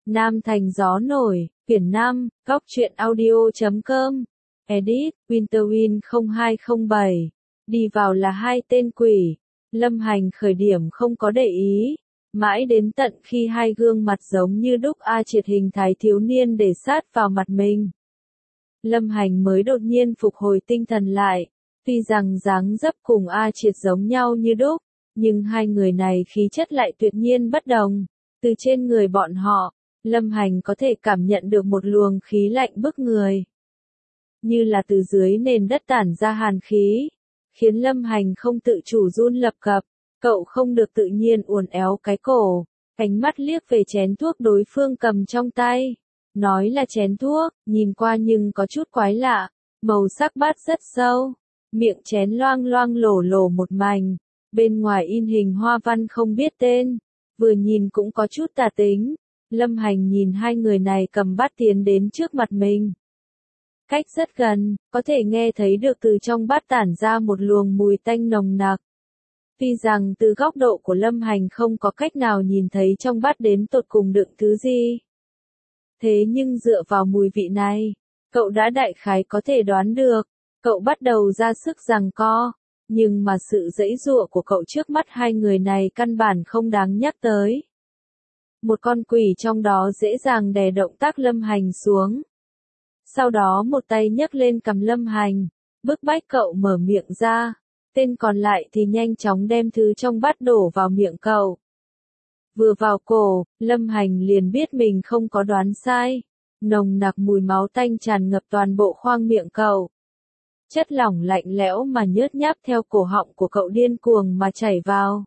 Nam thành gió nổi, quyển 5, góc truyện audio.com. Edit, Winterwind 0207. Đi vào là hai tên quỷ. Lâm Hành khởi điểm không có để ý. Mãi đến tận khi hai gương mặt giống như đúc A Triệt hình thái thiếu niên để sát vào mặt mình. Lâm Hành mới đột nhiên phục hồi tinh thần lại. Tuy rằng dáng dấp cùng A Triệt giống nhau như đúc, nhưng hai người này khí chất lại tuyệt nhiên bất đồng. Từ trên người bọn họ, Lâm Hành có thể cảm nhận được một luồng khí lạnh bức người. Như là từ dưới nền đất tản ra hàn khí, khiến Lâm Hành không tự chủ run lập cập. Cậu không được tự nhiên uốn éo cái cổ, ánh mắt liếc về chén thuốc đối phương cầm trong tay. Nói là chén thuốc, nhìn qua nhưng có chút quái lạ, màu sắc bát rất sâu, miệng chén loang loang lổ lổ một mảnh, bên ngoài in hình hoa văn không biết tên, vừa nhìn cũng có chút tà tính. Lâm Hành nhìn hai người này cầm bát tiến đến trước mặt mình. Cách rất gần, có thể nghe thấy được từ trong bát tản ra một luồng mùi tanh nồng nặc. Tuy rằng từ góc độ của Lâm Hành không có cách nào nhìn thấy trong bát đến tột cùng đựng thứ gì. Thế nhưng dựa vào mùi vị này, cậu đã đại khái có thể đoán được. Cậu bắt đầu ra sức giằng co, nhưng mà sự giãy giụa của cậu trước mắt hai người này căn bản không đáng nhắc tới. Một con quỷ trong đó dễ dàng đè động tác Lâm Hành xuống. Sau đó một tay nhấc lên cầm Lâm Hành, bức bách cậu mở miệng ra. Tên còn lại thì nhanh chóng đem thứ trong bát đổ vào miệng cậu. Vừa vào cổ, Lâm Hành liền biết mình không có đoán sai. Nồng nặc mùi máu tanh tràn ngập toàn bộ khoang miệng cậu. Chất lỏng lạnh lẽo mà nhớt nháp theo cổ họng của cậu điên cuồng mà chảy vào.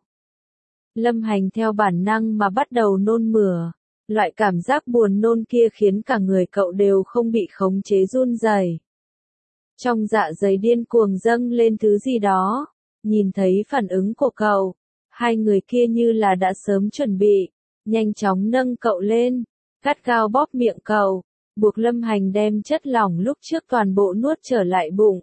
Lâm Hành theo bản năng mà bắt đầu nôn mửa. Loại cảm giác buồn nôn kia khiến cả người cậu đều không bị khống chế run rẩy. Trong dạ dày điên cuồng dâng lên thứ gì đó. Nhìn thấy phản ứng của cậu, hai người kia như là đã sớm chuẩn bị, nhanh chóng nâng cậu lên, gắt gao bóp miệng cậu, buộc Lâm Hành đem chất lỏng lúc trước toàn bộ nuốt trở lại bụng.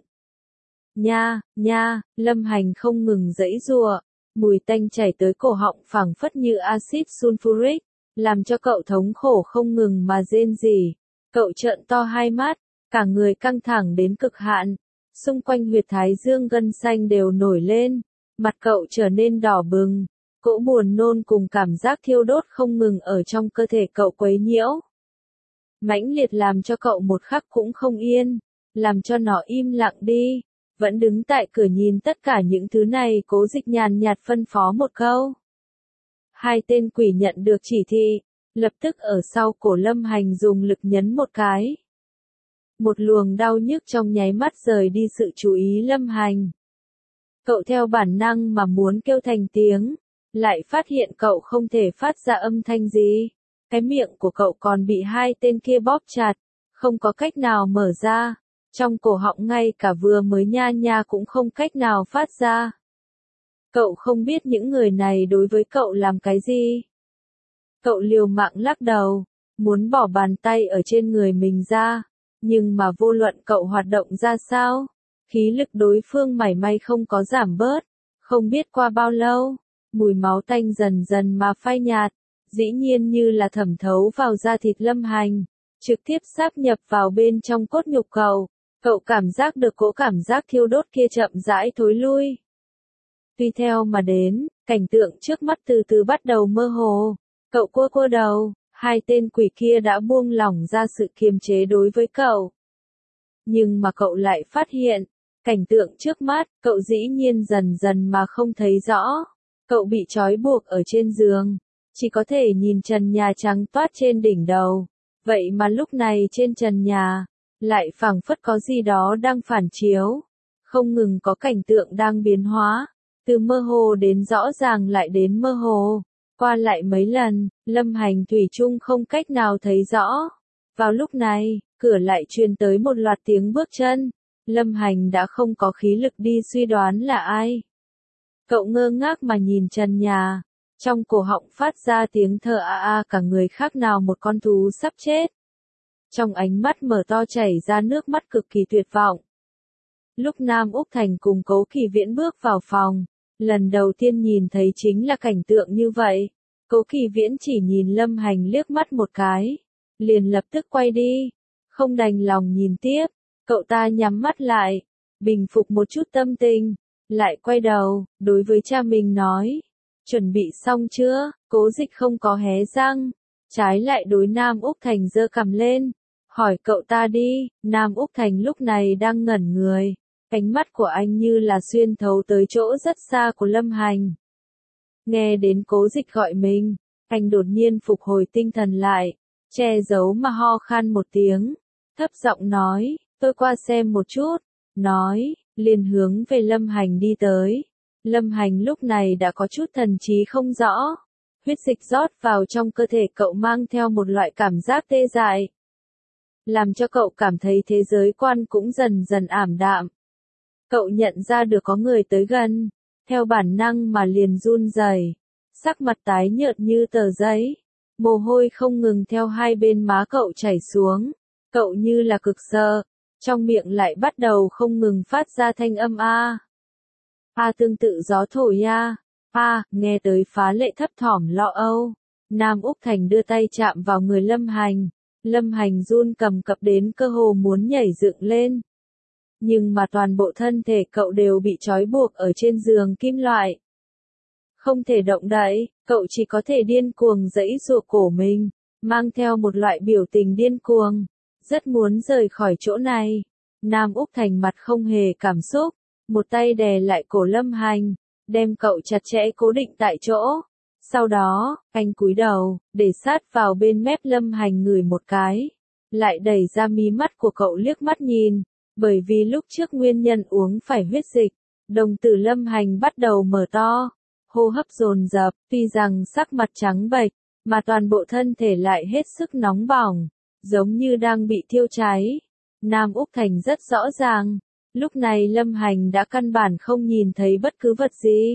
Nha, Lâm Hành không ngừng giãy giụa, mùi tanh chảy tới cổ họng phảng phất như axit sulfuric, làm cho cậu thống khổ không ngừng mà rên rỉ. Cậu trợn to hai mắt, cả người căng thẳng đến cực hạn, xung quanh huyệt thái dương gân xanh đều nổi lên, mặt cậu trở nên đỏ bừng, cỗ buồn nôn cùng cảm giác thiêu đốt không ngừng ở trong cơ thể cậu quấy nhiễu. Mãnh liệt làm cho cậu một khắc cũng không yên, làm cho nó im lặng đi, vẫn đứng tại cửa nhìn tất cả những thứ này. Cố Dịch nhàn nhạt phân phó một câu. Hai tên quỷ nhận được chỉ thị, lập tức ở sau cổ Lâm Hành dùng lực nhấn một cái. Một luồng đau nhức trong nháy mắt rời đi sự chú ý Lâm Hành. Cậu theo bản năng mà muốn kêu thành tiếng, lại phát hiện cậu không thể phát ra âm thanh gì. Cái miệng của cậu còn bị hai tên kia bóp chặt, không có cách nào mở ra. Trong cổ họng ngay cả vừa mới nha cũng không cách nào phát ra. Cậu không biết những người này đối với cậu làm cái gì. Cậu liều mạng lắc đầu, muốn bỏ bàn tay ở trên người mình ra. Nhưng mà vô luận cậu hoạt động ra sao, khí lực đối phương mảy may không có giảm bớt. Không biết qua bao lâu, mùi máu tanh dần dần mà phai nhạt, dĩ nhiên như là thẩm thấu vào da thịt Lâm Hành, trực tiếp sáp nhập vào bên trong cốt nhục cậu. Cậu cảm giác được cỗ cảm giác thiêu đốt kia chậm rãi thối lui. Tùy theo mà đến, cảnh tượng trước mắt từ từ bắt đầu mơ hồ. Cậu cua đầu, hai tên quỷ kia đã buông lỏng ra sự kiềm chế đối với cậu. Nhưng mà cậu lại phát hiện, cảnh tượng trước mắt, cậu dĩ nhiên dần dần mà không thấy rõ. Cậu bị trói buộc ở trên giường, chỉ có thể nhìn trần nhà trắng toát trên đỉnh đầu. Vậy mà lúc này trên trần nhà, lại phảng phất có gì đó đang phản chiếu. Không ngừng có cảnh tượng đang biến hóa, từ mơ hồ đến rõ ràng lại đến mơ hồ. Qua lại mấy lần, Lâm Hành thủy chung không cách nào thấy rõ. Vào lúc này, cửa lại truyền tới một loạt tiếng bước chân. Lâm Hành đã không có khí lực đi suy đoán là ai. Cậu ngơ ngác mà nhìn trần nhà, trong cổ họng phát ra tiếng thở cả người khác nào một con thú sắp chết. Trong ánh mắt mở to chảy ra nước mắt cực kỳ tuyệt vọng. Lúc Nam Úc Thành cùng Cố Kỳ Viễn bước vào phòng, lần đầu tiên nhìn thấy chính là cảnh tượng như vậy. Cố Kỳ Viễn chỉ nhìn Lâm Hành liếc mắt một cái, liền lập tức quay đi, không đành lòng nhìn tiếp, cậu ta nhắm mắt lại, bình phục một chút tâm tình, lại quay đầu, đối với cha mình nói, chuẩn bị xong chưa? Cố Dịch không có hé răng, trái lại đối Nam Úc Thành giơ cằm lên, hỏi cậu ta đi. Nam Úc Thành lúc này đang ngẩn người, ánh mắt của anh như là xuyên thấu tới chỗ rất xa của Lâm Hành. Nghe đến Cố Dịch gọi mình, anh đột nhiên phục hồi tinh thần lại, che giấu mà ho khan một tiếng, thấp giọng nói, tôi qua xem một chút, nói, liền hướng về Lâm Hành đi tới. Lâm Hành lúc này đã có chút thần trí không rõ, huyết dịch rót vào trong cơ thể cậu mang theo một loại cảm giác tê dại, làm cho cậu cảm thấy thế giới quan cũng dần dần ảm đạm. Cậu nhận ra được có người tới gần, theo bản năng mà liền run rẩy, sắc mặt tái nhợt như tờ giấy, mồ hôi không ngừng theo hai bên má cậu chảy xuống, cậu như là cực sợ, trong miệng lại bắt đầu không ngừng phát ra thanh âm a. A tương tự gió thổi a, nghe tới phá lệ thấp thỏm lo âu. Nam Úc Thành đưa tay chạm vào người Lâm Hành, Lâm Hành run cầm cập đến cơ hồ muốn nhảy dựng lên. Nhưng mà toàn bộ thân thể cậu đều bị trói buộc ở trên giường kim loại. Không thể động đậy, cậu chỉ có thể điên cuồng giãy giụa cổ mình, mang theo một loại biểu tình điên cuồng, rất muốn rời khỏi chỗ này. Nam Úc Thành mặt không hề cảm xúc, một tay đè lại cổ Lâm Hành, đem cậu chặt chẽ cố định tại chỗ. Sau đó, anh cúi đầu, để sát vào bên mép Lâm Hành ngửi một cái, lại đẩy ra mí mắt của cậu liếc mắt nhìn, bởi vì lúc trước nguyên nhân uống phải huyết dịch, đồng tử Lâm Hành bắt đầu mở to, hô hấp dồn dập, tuy rằng sắc mặt trắng bệch, mà toàn bộ thân thể lại hết sức nóng bỏng, giống như đang bị thiêu cháy. Nam Úc Thành rất rõ ràng, lúc này Lâm Hành đã căn bản không nhìn thấy bất cứ vật gì.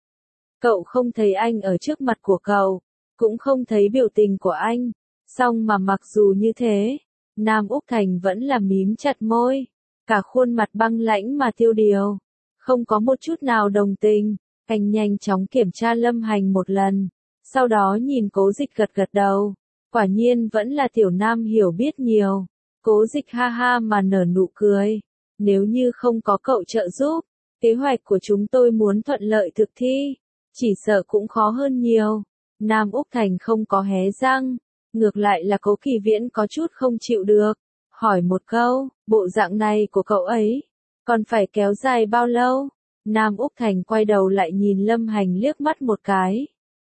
Cậu không thấy anh ở trước mặt của cậu, cũng không thấy biểu tình của anh, song mà mặc dù như thế, Nam Úc Thành vẫn là mím chặt môi, cả khuôn mặt băng lãnh mà tiêu điều, không có một chút nào đồng tình. Anh nhanh chóng kiểm tra Lâm Hành một lần, sau đó nhìn Cố Dịch gật gật đầu, quả nhiên vẫn là tiểu nam hiểu biết nhiều. Cố Dịch ha ha mà nở nụ cười, nếu như không có cậu trợ giúp, kế hoạch của chúng tôi muốn thuận lợi thực thi, chỉ sợ cũng khó hơn nhiều. Nam Úc Thành không có hé răng, ngược lại là Cố Kỳ Viễn có chút không chịu được, hỏi một câu, bộ dạng này của cậu ấy, còn phải kéo dài bao lâu? Nam Úc Thành quay đầu lại nhìn Lâm Hành liếc mắt một cái.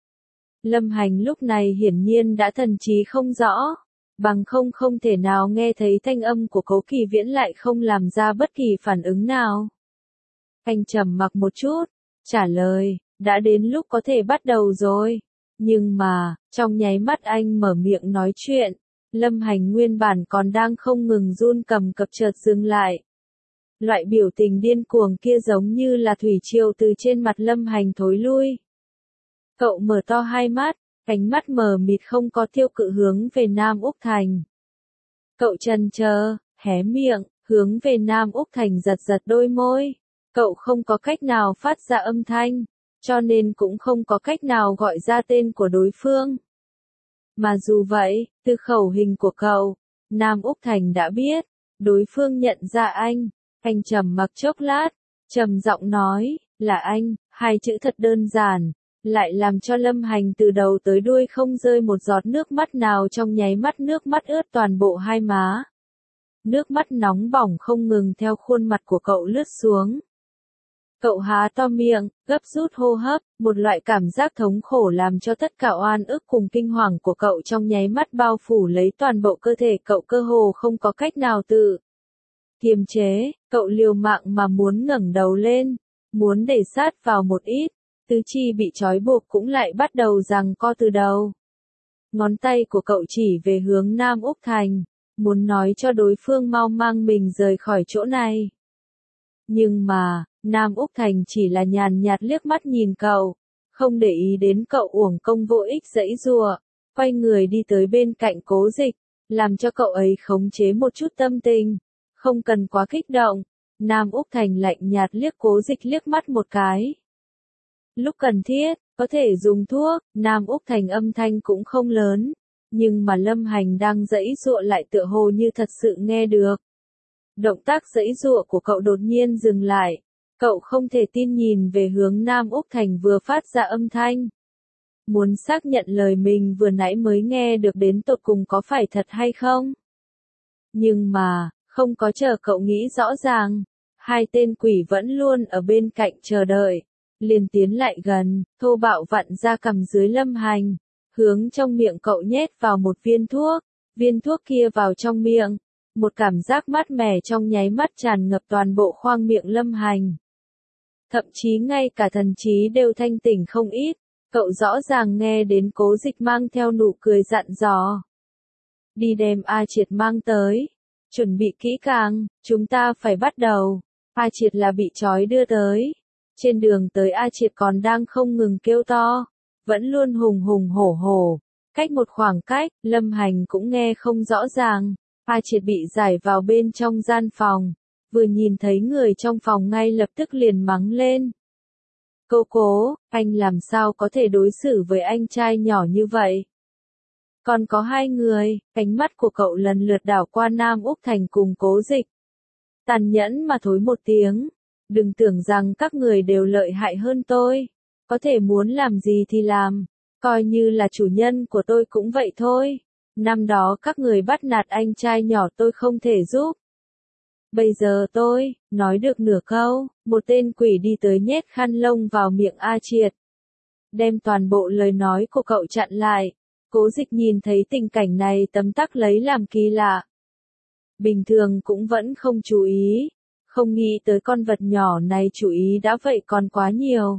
Lâm Hành lúc này hiển nhiên đã thần trí không rõ, bằng không thể nào nghe thấy thanh âm của Cố Kỳ Viễn lại không làm ra bất kỳ phản ứng nào. Anh trầm mặc một chút, trả lời, đã đến lúc có thể bắt đầu rồi. Nhưng mà, trong nháy mắt anh mở miệng nói chuyện, Lâm Hành nguyên bản còn đang không ngừng run cầm cập chợt dừng lại. Loại biểu tình điên cuồng kia giống như là thủy triều từ trên mặt Lâm Hành thối lui. Cậu mở to hai mắt, ánh mắt mờ mịt không có tiêu cự hướng về Nam Úc Thành. Cậu chần chờ, hé miệng, hướng về Nam Úc Thành giật giật đôi môi. Cậu không có cách nào phát ra âm thanh, cho nên cũng không có cách nào gọi ra tên của đối phương. Mà dù vậy, từ khẩu hình của cậu, Nam Úc Thành đã biết, đối phương nhận ra anh. Anh trầm mặc chốc lát, trầm giọng nói, là anh, hai chữ thật đơn giản, lại làm cho Lâm Hành từ đầu tới đuôi không rơi một giọt nước mắt nào, trong nháy mắt nước mắt ướt toàn bộ hai má. Nước mắt nóng bỏng không ngừng theo khuôn mặt của cậu lướt xuống. Cậu há to miệng, gấp rút hô hấp, một loại cảm giác thống khổ làm cho tất cả oan ức cùng kinh hoàng của cậu trong nháy mắt bao phủ lấy toàn bộ cơ thể cậu, cơ hồ không có cách nào tự kiềm chế. Cậu liều mạng mà muốn ngẩng đầu lên, muốn để sát vào một ít, tứ chi bị trói buộc cũng lại bắt đầu giằng co từ đầu. Ngón tay của cậu chỉ về hướng Nam Úc Thành, muốn nói cho đối phương mau mang mình rời khỏi chỗ này. Nhưng mà, Nam Úc Thành chỉ là nhàn nhạt liếc mắt nhìn cậu, không để ý đến cậu uổng công vô ích giãy giụa, quay người đi tới bên cạnh Cố Dịch, làm cho cậu ấy khống chế một chút tâm tình, không cần quá kích động. Nam Úc Thành lạnh nhạt liếc Cố Dịch liếc mắt một cái. Lúc cần thiết, có thể dùng thuốc. Nam Úc Thành âm thanh cũng không lớn, nhưng mà Lâm Hành đang giãy giụa lại tựa hồ như thật sự nghe được. Động tác giãy giụa của cậu đột nhiên dừng lại. Cậu không thể tin nhìn về hướng Nam Úc Thành vừa phát ra âm thanh. Muốn xác nhận lời mình vừa nãy mới nghe được đến tột cùng có phải thật hay không. Nhưng mà, không có chờ cậu nghĩ rõ ràng. Hai tên quỷ vẫn luôn ở bên cạnh chờ đợi. Liền tiến lại gần, thô bạo vặn ra cằm dưới Lâm Hành. Hướng trong miệng cậu nhét vào một viên thuốc. Viên thuốc kia vào trong miệng. Một cảm giác mát mẻ trong nháy mắt tràn ngập toàn bộ khoang miệng Lâm Hành. Thậm chí ngay cả thần trí đều thanh tỉnh không ít. Cậu rõ ràng nghe đến Cố Dịch mang theo nụ cười dặn dò. Đi đem A Triệt mang tới. Chuẩn bị kỹ càng, chúng ta phải bắt đầu. A Triệt là bị trói đưa tới. Trên đường tới A Triệt còn đang không ngừng kêu to. Vẫn luôn hùng hùng hổ hổ. Cách một khoảng cách, Lâm Hành cũng nghe không rõ ràng. A Triệt bị giải vào bên trong gian phòng. Vừa nhìn thấy người trong phòng ngay lập tức liền mắng lên. Cô Cố, anh làm sao có thể đối xử với anh trai nhỏ như vậy? Còn có hai người, ánh mắt của cậu lần lượt đảo qua Nam Úc Thành cùng Cố Dịch. Tàn nhẫn mà thối một tiếng. Đừng tưởng rằng các người đều lợi hại hơn tôi. Có thể muốn làm gì thì làm. Coi như là chủ nhân của tôi cũng vậy thôi. Năm đó các người bắt nạt anh trai nhỏ tôi không thể giúp. Bây giờ tôi, nói được nửa câu, một tên quỷ đi tới nhét khăn lông vào miệng A Triệt. Đem toàn bộ lời nói của cậu chặn lại. Cố Dịch nhìn thấy tình cảnh này tấm tắc lấy làm kỳ lạ. Bình thường cũng vẫn không chú ý. Không nghĩ tới con vật nhỏ này chú ý đã vậy còn quá nhiều.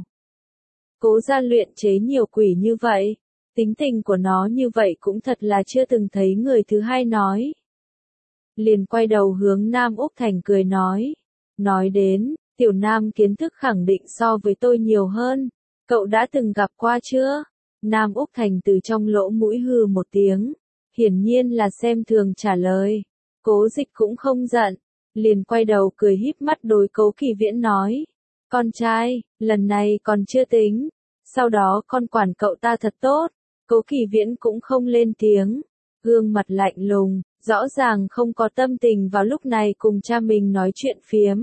Cố gia luyện chế nhiều quỷ như vậy. Tính tình của nó như vậy cũng thật là chưa từng thấy người thứ hai nói. Liền quay đầu hướng Nam Úc Thành cười nói. Nói đến, tiểu Nam kiến thức khẳng định so với tôi nhiều hơn. Cậu đã từng gặp qua chưa? Nam Úc Thành từ trong lỗ mũi hừ một tiếng. Hiển nhiên là xem thường trả lời. Cố Dịch cũng không giận. Liền quay đầu cười híp mắt đối Cố Kỳ Viễn nói. Con trai, lần này còn chưa tính. Sau đó con quản cậu ta thật tốt. Cố Kỳ Viễn cũng không lên tiếng. Gương mặt lạnh lùng, rõ ràng không có tâm tình vào lúc này cùng cha mình nói chuyện phiếm.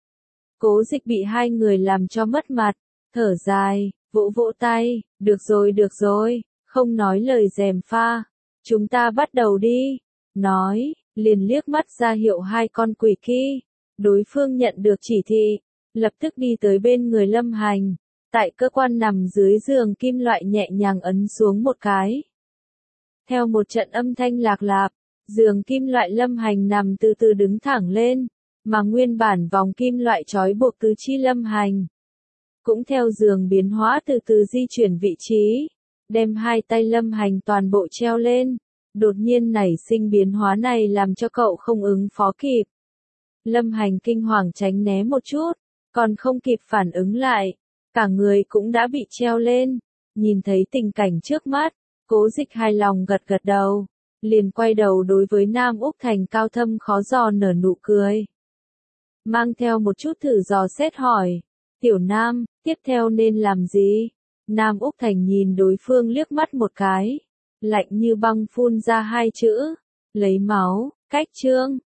Cố Dịch bị hai người làm cho mất mặt. Thở dài, vỗ vỗ tay. Được rồi, không nói lời gièm pha. Chúng ta bắt đầu đi. Nói, liền liếc mắt ra hiệu hai con quỷ kia. Đối phương nhận được chỉ thị. Lập tức đi tới bên người Lâm Hành. Tại cơ quan nằm dưới giường kim loại nhẹ nhàng ấn xuống một cái. Theo một trận âm thanh lạc lạp, giường kim loại Lâm Hành nằm từ từ đứng thẳng lên, mà nguyên bản vòng kim loại trói buộc tứ chi Lâm Hành. Cũng theo giường biến hóa từ từ di chuyển vị trí, đem hai tay Lâm Hành toàn bộ treo lên. Đột nhiên nảy sinh biến hóa này làm cho cậu không ứng phó kịp. Lâm Hành kinh hoàng tránh né một chút, còn không kịp phản ứng lại. Cả người cũng đã bị treo lên. Nhìn thấy tình cảnh trước mắt, Cố Dịch hài lòng gật gật đầu. Liền quay đầu đối với Nam Úc Thành cao thâm khó dò nở nụ cười. Mang theo một chút thử dò xét hỏi. Tiểu Nam, tiếp theo nên làm gì? Nam Úc Thành nhìn đối phương liếc mắt một cái. Lạnh như băng phun ra hai chữ. Lấy máu, cách chương.